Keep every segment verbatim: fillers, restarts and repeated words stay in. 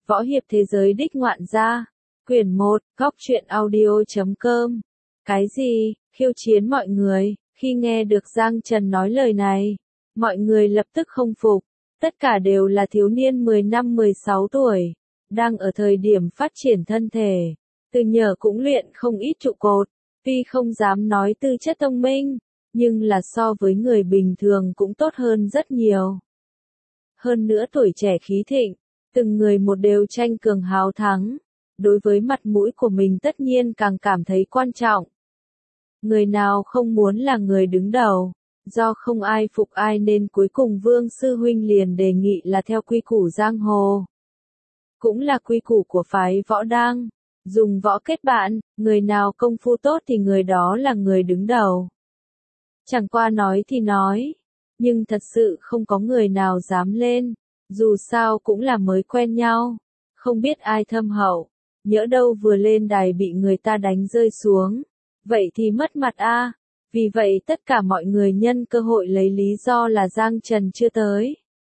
Võ hiệp thế giới đích ngoạn gia. Quyển một, góc truyện audio chấm com. Cái gì, khiêu chiến mọi người, khi nghe được Giang Trần nói lời này, mọi người lập tức không phục. Tất cả đều là thiếu niên mười lăm mười sáu tuổi, đang ở thời điểm phát triển thân thể. Từ nhỏ cũng luyện không ít trụ cột, tuy không dám nói tư chất thông minh, nhưng là so với người bình thường cũng tốt hơn rất nhiều. Hơn nữa tuổi trẻ khí thịnh, từng người một đều tranh cường háo thắng. Đối với mặt mũi của mình tất nhiên càng cảm thấy quan trọng. Người nào không muốn là người đứng đầu, do không ai phục ai nên cuối cùng Vương Sư Huynh liền đề nghị là theo quy củ giang hồ. Cũng là quy củ của phái võ đang, dùng võ kết bạn, người nào công phu tốt thì người đó là người đứng đầu. Chẳng qua nói thì nói, nhưng thật sự không có người nào dám lên, dù sao cũng là mới quen nhau, không biết ai thâm hậu. Nhỡ đâu vừa lên đài bị người ta đánh rơi xuống, vậy thì mất mặt a. À. Vì vậy tất cả mọi người nhân cơ hội lấy lý do là Giang Trần chưa tới.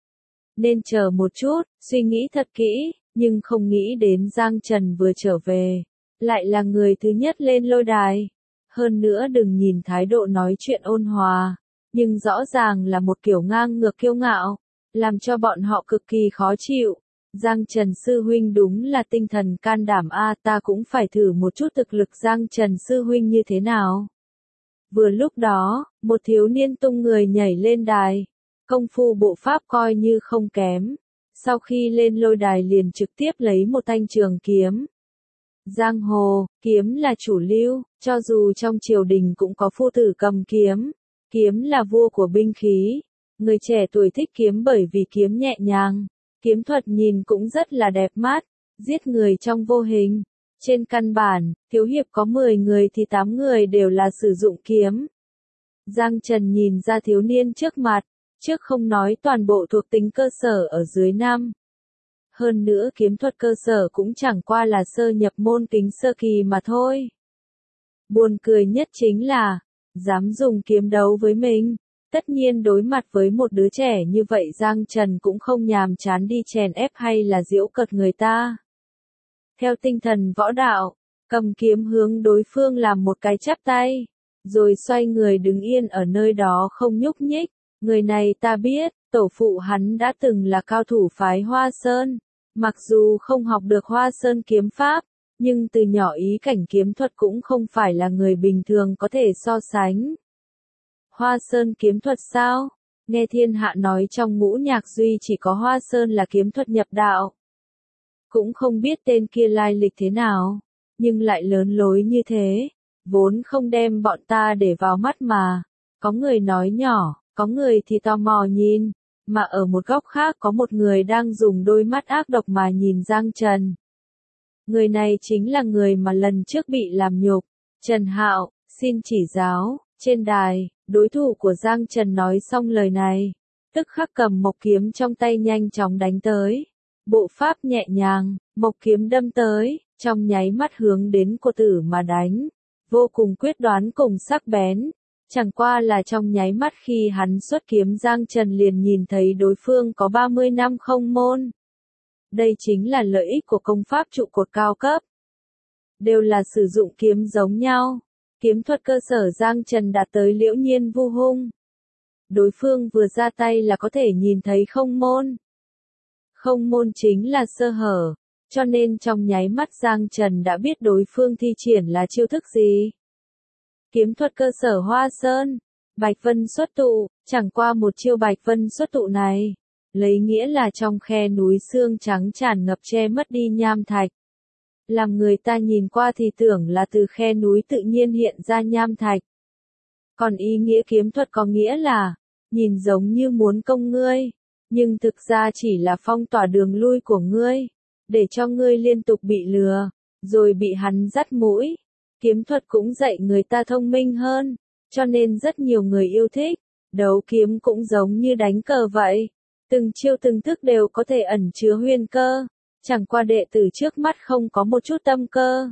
Nên chờ một chút, suy nghĩ thật kỹ, nhưng không nghĩ đến Giang Trần vừa trở về, lại là người thứ nhất lên lôi đài. Hơn nữa đừng nhìn thái độ nói chuyện ôn hòa, nhưng rõ ràng là một kiểu ngang ngược kiêu ngạo, làm cho bọn họ cực kỳ khó chịu. Giang Trần Sư Huynh đúng là tinh thần can đảm a, à, ta cũng phải thử một chút thực lực Giang Trần Sư Huynh như thế nào. Vừa lúc đó, một thiếu niên tung người nhảy lên đài, công phu bộ pháp coi như không kém. Sau khi lên lôi đài liền trực tiếp lấy một thanh trường kiếm. Giang hồ, kiếm là chủ lưu, cho dù trong triều đình cũng có phu tử cầm kiếm. Kiếm là vua của binh khí. Người trẻ tuổi thích kiếm bởi vì kiếm nhẹ nhàng. Kiếm thuật nhìn cũng rất là đẹp mắt, giết người trong vô hình. Trên căn bản, thiếu hiệp có mười người thì tám người đều là sử dụng kiếm. Giang Trần nhìn ra thiếu niên trước mặt, trước không nói toàn bộ thuộc tính cơ sở ở dưới năm. Hơn nữa kiếm thuật cơ sở cũng chẳng qua là sơ nhập môn kính sơ kỳ mà thôi. Buồn cười nhất chính là, dám dùng kiếm đấu với mình. Tất nhiên đối mặt với một đứa trẻ như vậy Giang Trần cũng không nhàm chán đi chèn ép hay là giễu cợt người ta. Theo tinh thần võ đạo, cầm kiếm hướng đối phương làm một cái chắp tay, rồi xoay người đứng yên ở nơi đó không nhúc nhích. Người này ta biết, tổ phụ hắn đã từng là cao thủ phái Hoa Sơn, mặc dù không học được Hoa Sơn kiếm pháp, nhưng từ nhỏ ý cảnh kiếm thuật cũng không phải là người bình thường có thể so sánh. Hoa Sơn kiếm thuật sao? Nghe thiên hạ nói trong ngũ nhạc duy chỉ có Hoa Sơn là kiếm thuật nhập đạo. Cũng không biết tên kia lai lịch thế nào, nhưng lại lớn lối như thế, vốn không đem bọn ta để vào mắt mà. Có người nói nhỏ, có người thì tò mò nhìn, mà ở một góc khác có một người đang dùng đôi mắt ác độc mà nhìn Giang Trần. Người này chính là người mà lần trước bị làm nhục, Trần Hạo, xin chỉ giáo. Trên đài, đối thủ của Giang Trần nói xong lời này, tức khắc cầm mộc kiếm trong tay nhanh chóng đánh tới. Bộ pháp nhẹ nhàng, mộc kiếm đâm tới, trong nháy mắt hướng đến cô tử mà đánh, vô cùng quyết đoán cùng sắc bén. Chẳng qua là trong nháy mắt khi hắn xuất kiếm Giang Trần liền nhìn thấy đối phương có ba mươi năm không môn. Đây chính là lợi ích của công pháp trụ cột cao cấp. Đều là sử dụng kiếm giống nhau. Kiếm thuật cơ sở Giang Trần đạt tới liễu nhiên vu hung. Đối phương vừa ra tay là có thể nhìn thấy không môn. Không môn chính là sơ hở, cho nên trong nháy mắt Giang Trần đã biết đối phương thi triển là chiêu thức gì. Kiếm thuật cơ sở Hoa Sơn, Bạch Vân xuất tụ, chẳng qua một chiêu Bạch Vân xuất tụ này, lấy nghĩa là trong khe núi xương trắng tràn ngập che mất đi nham thạch. Làm người ta nhìn qua thì tưởng là từ khe núi tự nhiên hiện ra nham thạch. Còn ý nghĩa kiếm thuật có nghĩa là, nhìn giống như muốn công ngươi, nhưng thực ra chỉ là phong tỏa đường lui của ngươi, để cho ngươi liên tục bị lừa, rồi bị hắn dắt mũi. Kiếm thuật cũng dạy người ta thông minh hơn, cho nên rất nhiều người yêu thích. Đấu kiếm cũng giống như đánh cờ vậy, từng chiêu từng thức đều có thể ẩn chứa huyền cơ. Chẳng qua đệ tử trước mắt không có một chút tâm cơ.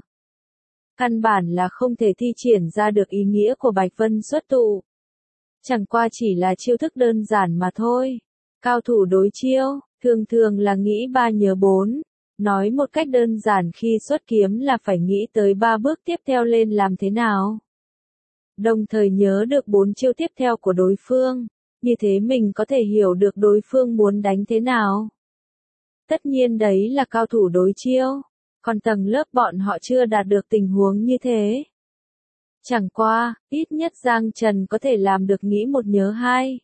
Căn bản là không thể thi triển ra được ý nghĩa của Bạch Vân xuất tụ. Chẳng qua chỉ là chiêu thức đơn giản mà thôi. Cao thủ đối chiêu, thường thường là nghĩ ba nhớ bốn. Nói một cách đơn giản khi xuất kiếm là phải nghĩ tới ba bước tiếp theo lên làm thế nào. Đồng thời nhớ được bốn chiêu tiếp theo của đối phương, như thế mình có thể hiểu được đối phương muốn đánh thế nào. Tất nhiên đấy là cao thủ đối chiêu, còn tầng lớp bọn họ chưa đạt được tình huống như thế. Chẳng qua, ít nhất Giang Trần có thể làm được nghĩ một nhớ hai.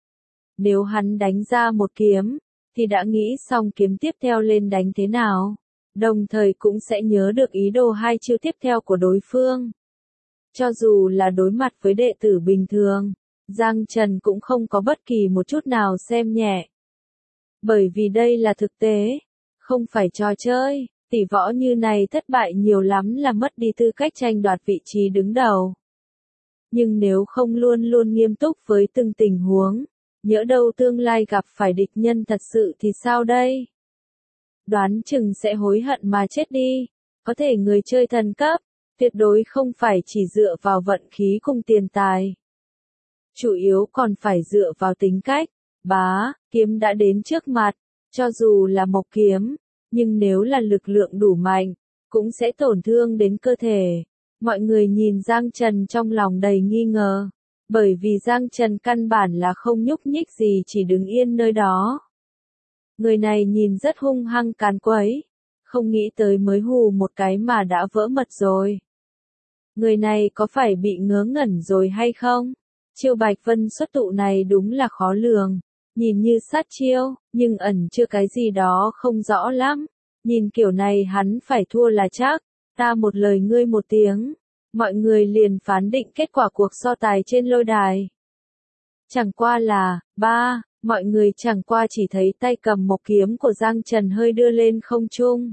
Nếu hắn đánh ra một kiếm, thì đã nghĩ xong kiếm tiếp theo lên đánh thế nào, đồng thời cũng sẽ nhớ được ý đồ hai chiêu tiếp theo của đối phương. Cho dù là đối mặt với đệ tử bình thường, Giang Trần cũng không có bất kỳ một chút nào xem nhẹ. Bởi vì đây là thực tế, không phải trò chơi, tỷ võ như này thất bại nhiều lắm là mất đi tư cách tranh đoạt vị trí đứng đầu. Nhưng nếu không luôn luôn nghiêm túc với từng tình huống, nhỡ đâu tương lai gặp phải địch nhân thật sự thì sao đây? Đoán chừng sẽ hối hận mà chết đi. Có thể người chơi thần cấp, tuyệt đối không phải chỉ dựa vào vận khí cùng tiền tài. Chủ yếu còn phải dựa vào tính cách. Bá, kiếm đã đến trước mặt, cho dù là mộc kiếm, nhưng nếu là lực lượng đủ mạnh, cũng sẽ tổn thương đến cơ thể. Mọi người nhìn Giang Trần trong lòng đầy nghi ngờ, bởi vì Giang Trần căn bản là không nhúc nhích gì, chỉ đứng yên nơi đó. Người này nhìn rất hung hăng càn quấy, không nghĩ tới mới hù một cái mà đã vỡ mật rồi. Người này có phải bị ngớ ngẩn rồi hay không? Chiêu Bạch Vân xuất tụ này đúng là khó lường, nhìn như sát chiêu, nhưng ẩn chưa cái gì đó không rõ lắm. Nhìn kiểu này hắn phải thua là chắc, ta một lời ngươi một tiếng. Mọi người liền phán định kết quả cuộc so tài trên lôi đài. Chẳng qua là, ba, mọi người chẳng qua chỉ thấy tay cầm mộc kiếm của Giang Trần hơi đưa lên không trung.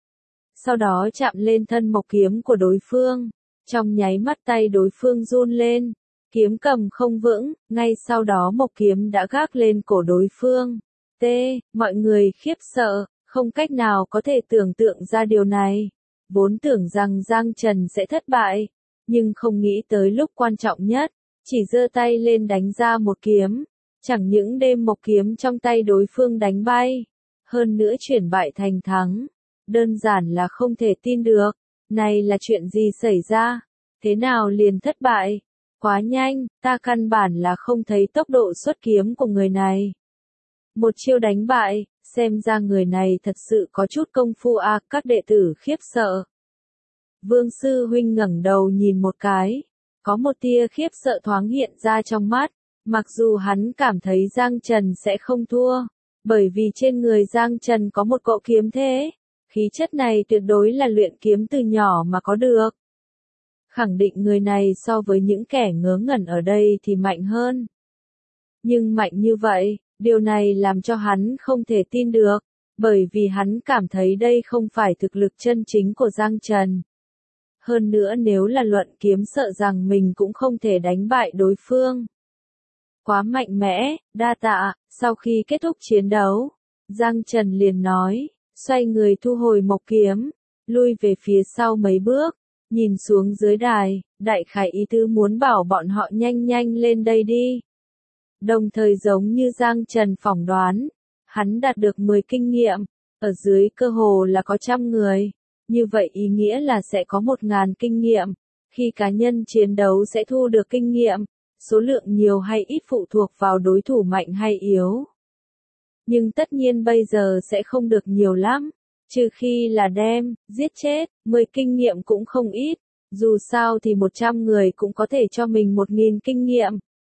Sau đó chạm lên thân mộc kiếm của đối phương, trong nháy mắt tay đối phương run lên, kiếm cầm không vững, ngay sau đó mộc kiếm đã gác lên cổ đối phương. T, mọi người khiếp sợ, không cách nào có thể tưởng tượng ra điều này. Vốn tưởng rằng Giang Trần sẽ thất bại, nhưng không nghĩ tới lúc quan trọng nhất, chỉ giơ tay lên đánh ra một kiếm, chẳng những đem mộc kiếm trong tay đối phương đánh bay, hơn nữa chuyển bại thành thắng. Đơn giản là không thể tin được, này là chuyện gì xảy ra, thế nào liền thất bại, quá nhanh, ta căn bản là không thấy tốc độ xuất kiếm của người này. Một chiêu đánh bại, xem ra người này thật sự có chút công phu à, các đệ tử khiếp sợ. Vương sư huynh ngẩng đầu nhìn một cái, có một tia khiếp sợ thoáng hiện ra trong mắt, mặc dù hắn cảm thấy Giang Trần sẽ không thua, bởi vì trên người Giang Trần có một cỗ kiếm thế, khí chất này tuyệt đối là luyện kiếm từ nhỏ mà có được. Khẳng định người này so với những kẻ ngớ ngẩn ở đây thì mạnh hơn. Nhưng mạnh như vậy, điều này làm cho hắn không thể tin được, bởi vì hắn cảm thấy đây không phải thực lực chân chính của Giang Trần. Hơn nữa nếu là luận kiếm sợ rằng mình cũng không thể đánh bại đối phương. Quá mạnh mẽ, đa tạ, sau khi kết thúc chiến đấu, Giang Trần liền nói, xoay người thu hồi mộc kiếm, lui về phía sau mấy bước, nhìn xuống dưới đài, đại khái ý tứ muốn bảo bọn họ nhanh nhanh lên đây đi. Đồng thời giống như Giang Trần phỏng đoán, hắn đạt được mười kinh nghiệm, ở dưới cơ hồ là có trăm người. Như vậy ý nghĩa là sẽ có một ngàn kinh nghiệm, khi cá nhân chiến đấu sẽ thu được kinh nghiệm, số lượng nhiều hay ít phụ thuộc vào đối thủ mạnh hay yếu. Nhưng tất nhiên bây giờ sẽ không được nhiều lắm, trừ khi là đem, giết chết, mười kinh nghiệm cũng không ít, dù sao thì một trăm người cũng có thể cho mình một nghìn kinh nghiệm.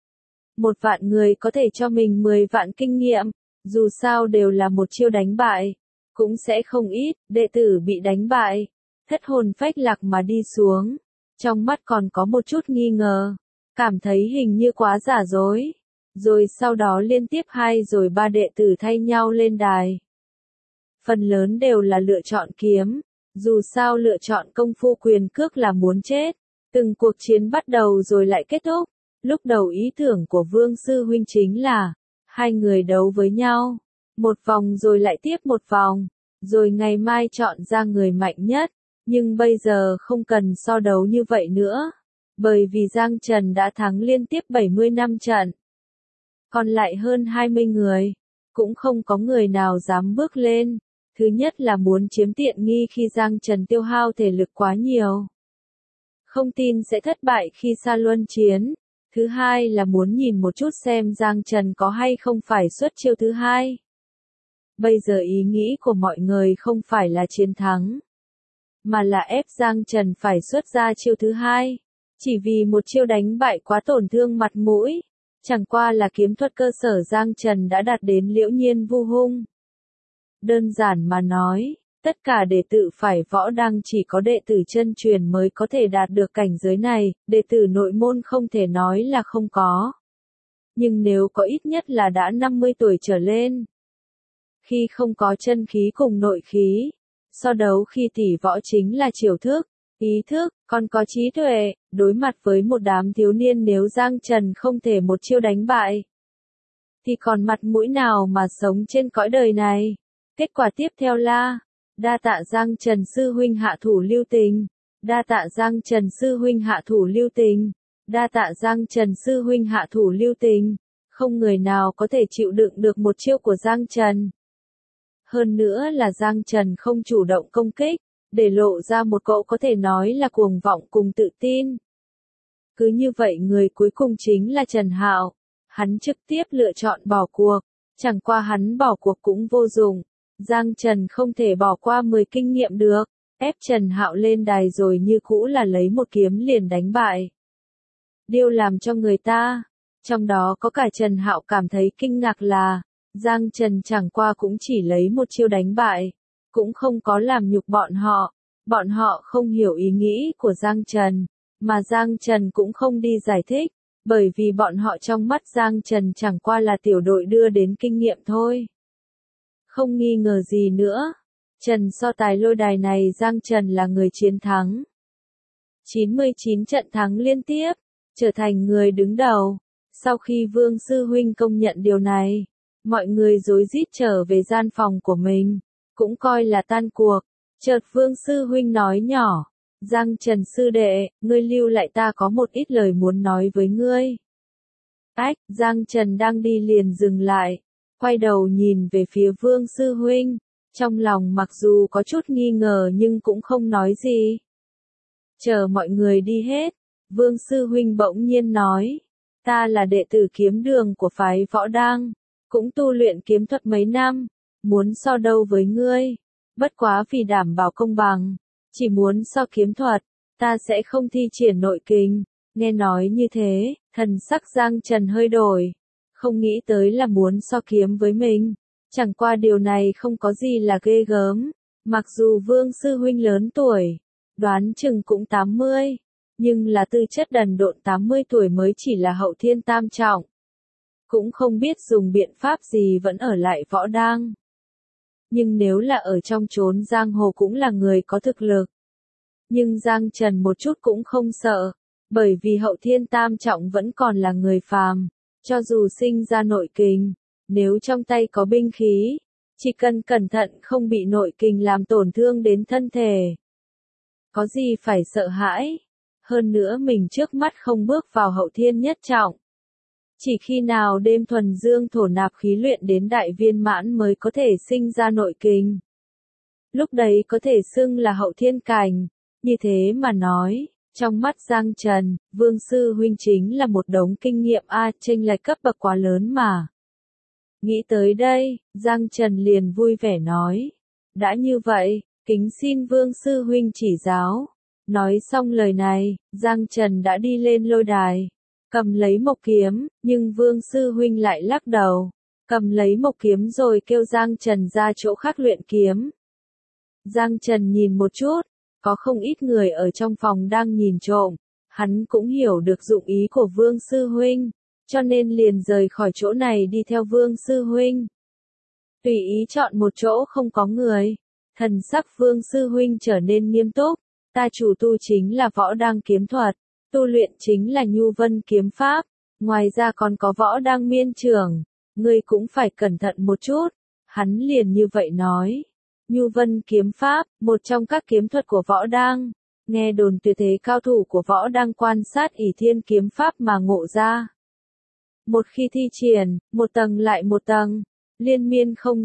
Một vạn người có thể cho mình mười vạn kinh nghiệm, dù sao đều là một chiêu đánh bại. Cũng sẽ không ít, đệ tử bị đánh bại, thất hồn phách lạc mà đi xuống, trong mắt còn có một chút nghi ngờ, cảm thấy hình như quá giả dối, rồi sau đó liên tiếp hai rồi ba đệ tử thay nhau lên đài. Phần lớn đều là lựa chọn kiếm, dù sao lựa chọn công phu quyền cước là muốn chết, từng cuộc chiến bắt đầu rồi lại kết thúc, lúc đầu ý tưởng của Vương Sư Huynh chính là, hai người đấu với nhau. Một vòng rồi lại tiếp một vòng, rồi ngày mai chọn ra người mạnh nhất, nhưng bây giờ không cần so đấu như vậy nữa, bởi vì Giang Trần đã thắng liên tiếp bảy mươi lăm trận. Còn lại hơn hai mươi người, cũng không có người nào dám bước lên, Thứ nhất là muốn chiếm tiện nghi khi Giang Trần tiêu hao thể lực quá nhiều. Không tin sẽ thất bại khi Sa Luân chiến. Thứ hai là muốn nhìn một chút xem Giang Trần có hay không phải xuất chiêu thứ hai. Bây giờ ý nghĩ của mọi người không phải là chiến thắng, mà là ép Giang Trần phải xuất ra chiêu thứ hai. Chỉ vì một chiêu đánh bại quá tổn thương mặt mũi. Chẳng qua là kiếm thuật cơ sở Giang Trần đã đạt đến liễu nhiên vu hung. Đơn giản mà nói, tất cả đệ tử phải võ đăng chỉ có đệ tử chân truyền mới có thể đạt được cảnh giới này, đệ tử nội môn không thể nói là không có. Nhưng nếu có ít nhất là đã năm mươi tuổi trở lên, khi không có chân khí cùng nội khí, so đấu khi tỷ võ chính là chiêu thức, ý thức, còn có trí tuệ, đối mặt với một đám thiếu niên nếu Giang Trần không thể một chiêu đánh bại, thì còn mặt mũi nào mà sống trên cõi đời này. Kết quả tiếp theo là, đa tạ Giang Trần sư huynh hạ thủ lưu tình, đa tạ Giang Trần sư huynh hạ thủ lưu tình, đa tạ Giang Trần sư huynh hạ thủ lưu tình, không người nào có thể chịu đựng được một chiêu của Giang Trần. Hơn nữa là Giang Trần không chủ động công kích, để lộ ra một cậu có thể nói là cuồng vọng cùng tự tin. Cứ như vậy người cuối cùng chính là Trần Hạo, hắn trực tiếp lựa chọn bỏ cuộc, chẳng qua hắn bỏ cuộc cũng vô dụng. Giang Trần không thể bỏ qua mười kinh nghiệm được, ép Trần Hạo lên đài rồi như cũ là lấy một kiếm liền đánh bại. Điều làm cho người ta, trong đó có cả Trần Hạo cảm thấy kinh ngạc là, Giang Trần chẳng qua cũng chỉ lấy một chiêu đánh bại, cũng không có làm nhục bọn họ, bọn họ không hiểu ý nghĩ của Giang Trần, mà Giang Trần cũng không đi giải thích, bởi vì bọn họ trong mắt Giang Trần chẳng qua là tiểu đội đưa đến kinh nghiệm thôi. Không nghi ngờ gì nữa, Trần so tài lôi đài này Giang Trần là người chiến thắng. chín mươi chín trận thắng liên tiếp, trở thành người đứng đầu. Sau khi Vương Sư Huynh công nhận điều này, mọi người rối rít trở về gian phòng của mình, cũng coi là tan cuộc. Chợt Vương Sư Huynh nói nhỏ, Giang Trần sư đệ, ngươi lưu lại ta có một ít lời muốn nói với ngươi. Ách, Giang Trần đang đi liền dừng lại, quay đầu nhìn về phía Vương Sư Huynh, trong lòng mặc dù có chút nghi ngờ nhưng cũng không nói gì. Chờ mọi người đi hết, Vương Sư Huynh bỗng nhiên nói, ta là đệ tử kiếm đường của phái Võ Đăng, cũng tu luyện kiếm thuật mấy năm, muốn so đấu với ngươi, bất quá vì đảm bảo công bằng, chỉ muốn so kiếm thuật, ta sẽ không thi triển nội kình. Nghe nói như thế, thần sắc Giang Trần hơi đổi, không nghĩ tới là muốn so kiếm với mình, chẳng qua điều này không có gì là ghê gớm, mặc dù Vương Sư Huynh lớn tuổi, đoán chừng cũng tám mươi, nhưng là tư chất đần độn tám mươi tuổi mới chỉ là hậu thiên tam trọng. Cũng không biết dùng biện pháp gì vẫn ở lại Võ Đăng. Nhưng nếu là ở trong chốn giang hồ cũng là người có thực lực. Nhưng Giang Trần một chút cũng không sợ, bởi vì hậu thiên tam trọng vẫn còn là người phàm, cho dù sinh ra nội kình, nếu trong tay có binh khí, chỉ cần cẩn thận không bị nội kình làm tổn thương đến thân thể. Có gì phải sợ hãi, hơn nữa mình trước mắt không bước vào hậu thiên nhất trọng. Chỉ khi nào đêm thuần dương thổ nạp khí luyện đến đại viên mãn mới có thể sinh ra nội kình. Lúc đấy có thể xưng là hậu thiên cảnh, như thế mà nói, trong mắt Giang Trần, Vương Sư Huynh chính là một đống kinh nghiệm a, chênh lệch cấp bậc quá lớn mà. Nghĩ tới đây, Giang Trần liền vui vẻ nói, đã như vậy, kính xin Vương Sư Huynh chỉ giáo. Nói xong lời này, Giang Trần đã đi lên lôi đài, cầm lấy mộc kiếm, nhưng Vương Sư Huynh lại lắc đầu, cầm lấy mộc kiếm rồi kêu Giang Trần ra chỗ khác luyện kiếm. Giang Trần nhìn một chút, có không ít người ở trong phòng đang nhìn trộm, hắn cũng hiểu được dụng ý của Vương Sư Huynh, cho nên liền rời khỏi chỗ này đi theo Vương Sư Huynh. Tùy ý chọn một chỗ không có người, thần sắc Vương Sư Huynh trở nên nghiêm túc, ta chủ tu chính là Võ Đăng kiếm thuật, tu luyện chính là Nhu Vân kiếm pháp, ngoài ra còn có Võ Đăng miên trưởng, ngươi cũng phải cẩn thận một chút, hắn liền như vậy nói. Nhu Vân kiếm pháp, một trong các kiếm thuật của Võ Đăng, nghe đồn tuyệt thế cao thủ của Võ Đăng quan sát ỷ thiên kiếm pháp mà ngộ ra. Một khi thi triển, một tầng lại một tầng, liên miên không dứt,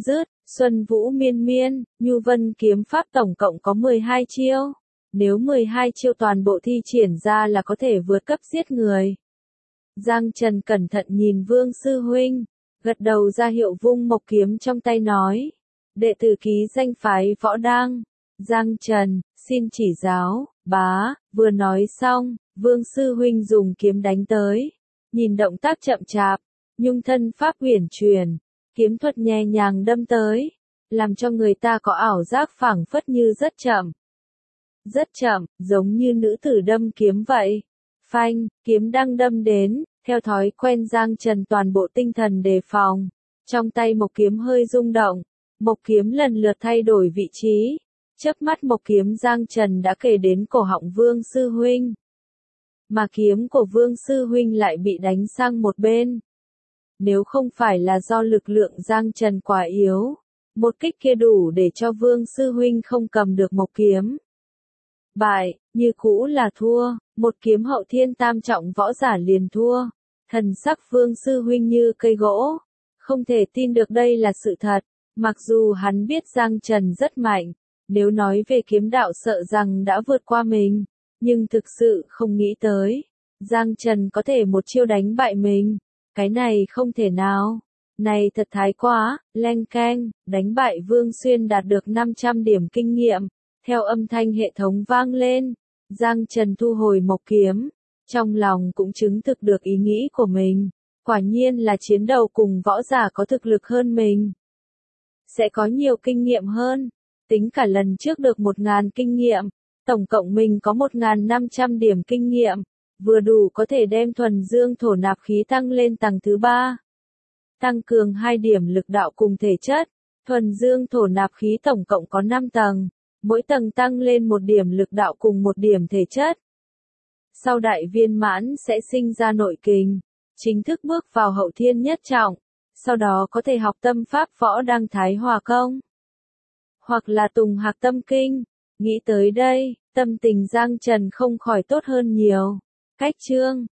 Xuân Vũ miên miên, Nhu Vân kiếm pháp tổng cộng có mười hai chiêu. Nếu mười hai chiêu toàn bộ thi triển ra là có thể vượt cấp giết người. Giang Trần cẩn thận nhìn Vương Sư Huynh, gật đầu ra hiệu vung mộc kiếm trong tay nói. Đệ tử ký danh phái Võ Đang. Giang Trần, xin chỉ giáo, bá, vừa nói xong, Vương Sư Huynh dùng kiếm đánh tới. Nhìn động tác chậm chạp, nhung thân pháp uyển chuyển, kiếm thuật nhẹ nhàng đâm tới, làm cho người ta có ảo giác phảng phất như rất chậm. Rất chậm, giống như nữ tử đâm kiếm vậy. Phanh, kiếm đang đâm đến, theo thói quen Giang Trần toàn bộ tinh thần đề phòng. Trong tay mộc kiếm hơi rung động, mộc kiếm lần lượt thay đổi vị trí. Chớp mắt mộc kiếm Giang Trần đã kề đến cổ họng Vương Sư Huynh. Mà kiếm của Vương Sư Huynh lại bị đánh sang một bên. Nếu không phải là do lực lượng Giang Trần quá yếu, một kích kia đủ để cho Vương Sư Huynh không cầm được mộc kiếm. Bại, như cũ là thua, một kiếm hậu thiên tam trọng võ giả liền thua. Thần sắc Vương Sư Huynh như cây gỗ, không thể tin được đây là sự thật, mặc dù hắn biết Giang Trần rất mạnh, nếu nói về kiếm đạo sợ rằng đã vượt qua mình, nhưng thực sự không nghĩ tới, Giang Trần có thể một chiêu đánh bại mình, cái này không thể nào, này thật thái quá, leng keng, đánh bại Vương Xuyên đạt được năm trăm điểm kinh nghiệm, theo âm thanh hệ thống vang lên, Giang Trần thu hồi mộc kiếm. Trong lòng cũng chứng thực được ý nghĩ của mình, quả nhiên là chiến đầu cùng võ giả có thực lực hơn mình. Sẽ có nhiều kinh nghiệm hơn, tính cả lần trước được một ngàn kinh nghiệm, tổng cộng mình có một nghìn năm trăm điểm kinh nghiệm, vừa đủ có thể đem thuần dương thổ nạp khí tăng lên tầng thứ ba. Tăng cường hai điểm lực đạo cùng thể chất, thuần dương thổ nạp khí tổng cộng có năm tầng, mỗi tầng tăng lên một điểm lực đạo cùng một điểm thể chất. Sau đại viên mãn sẽ sinh ra nội kình, chính thức bước vào hậu thiên nhất trọng, sau đó có thể học tâm pháp Võ Đăng Thái Hòa Công, hoặc là Tùng Hạc Tâm Kinh. Nghĩ tới đây, tâm tình Giang Trần không khỏi tốt hơn nhiều. Cách chương